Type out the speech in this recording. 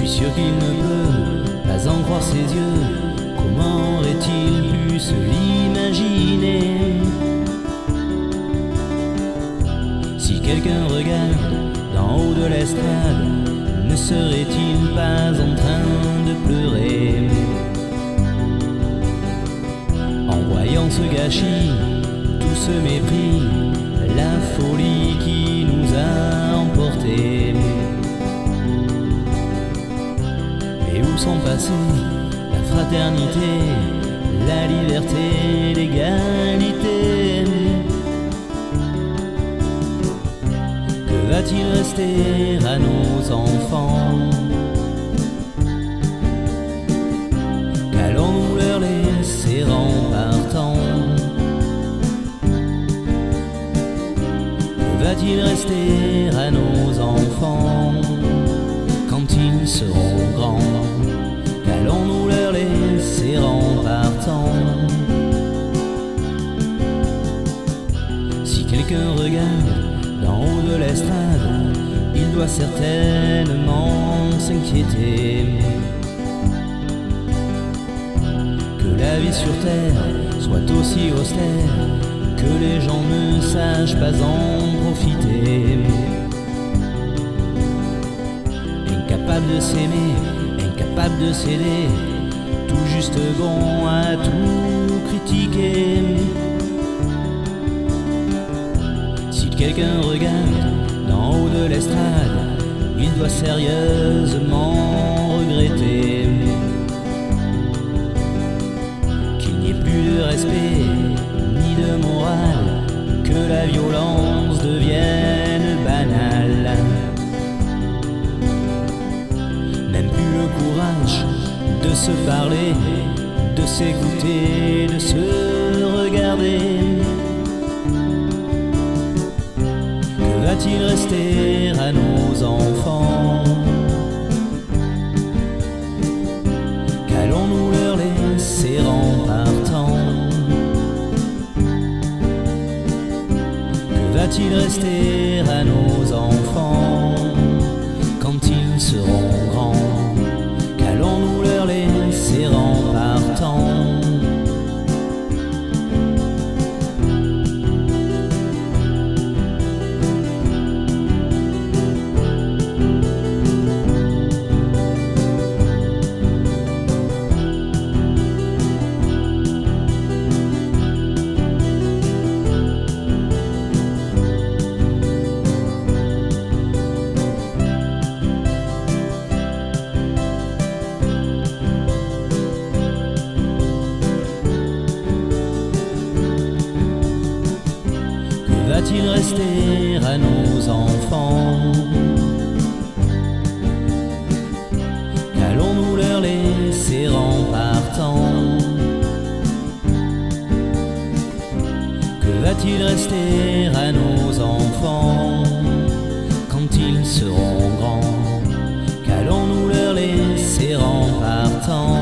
suis sûr qu'il ne peut pas en croire ses yeux. Comment aurait-il pu se l'imaginer? Si quelqu'un regarde d'en haut de l'estrade, ne serait-il pas en train de pleurer en voyant ce gâchis, tout ce mépris, la folie qui nous a emportés? Et où sont passées la fraternité, la liberté, l'égalité? Que va-t-il rester à nos enfants? Qu'allons-nous leur laisser en partant? Que va-t-il rester à nos enfants quand ils seront grands? Qu'allons-nous leur laisser en partant? Si quelqu'un regarde d'en haut de l'estrade, il doit certainement s'inquiéter que la vie sur terre soit aussi austère, que les gens ne sachent pas en profiter. Incapable de s'aimer, incapable de céder, tout juste bon à tout critiquer. Si quelqu'un regarde d'en haut de l'estrade, il doit sérieusement regretter qu'il n'y ait plus de respect ni de morale, que la violence devienne banale. Même plus le courage de se parler, de s'écouter, de se regarder. Que va-t-il rester à nos enfants? Qu'allons-nous leur laisser en partant? Que va-t-il rester à nos enfants quand ils seront grands? Qu'allons-nous leur laisser en partant? Que va-t-il rester à nos enfants? Qu'allons-nous leur laisser en partant? Que va-t-il rester à nos enfants quand ils seront grands? Qu'allons-nous leur laisser en partant?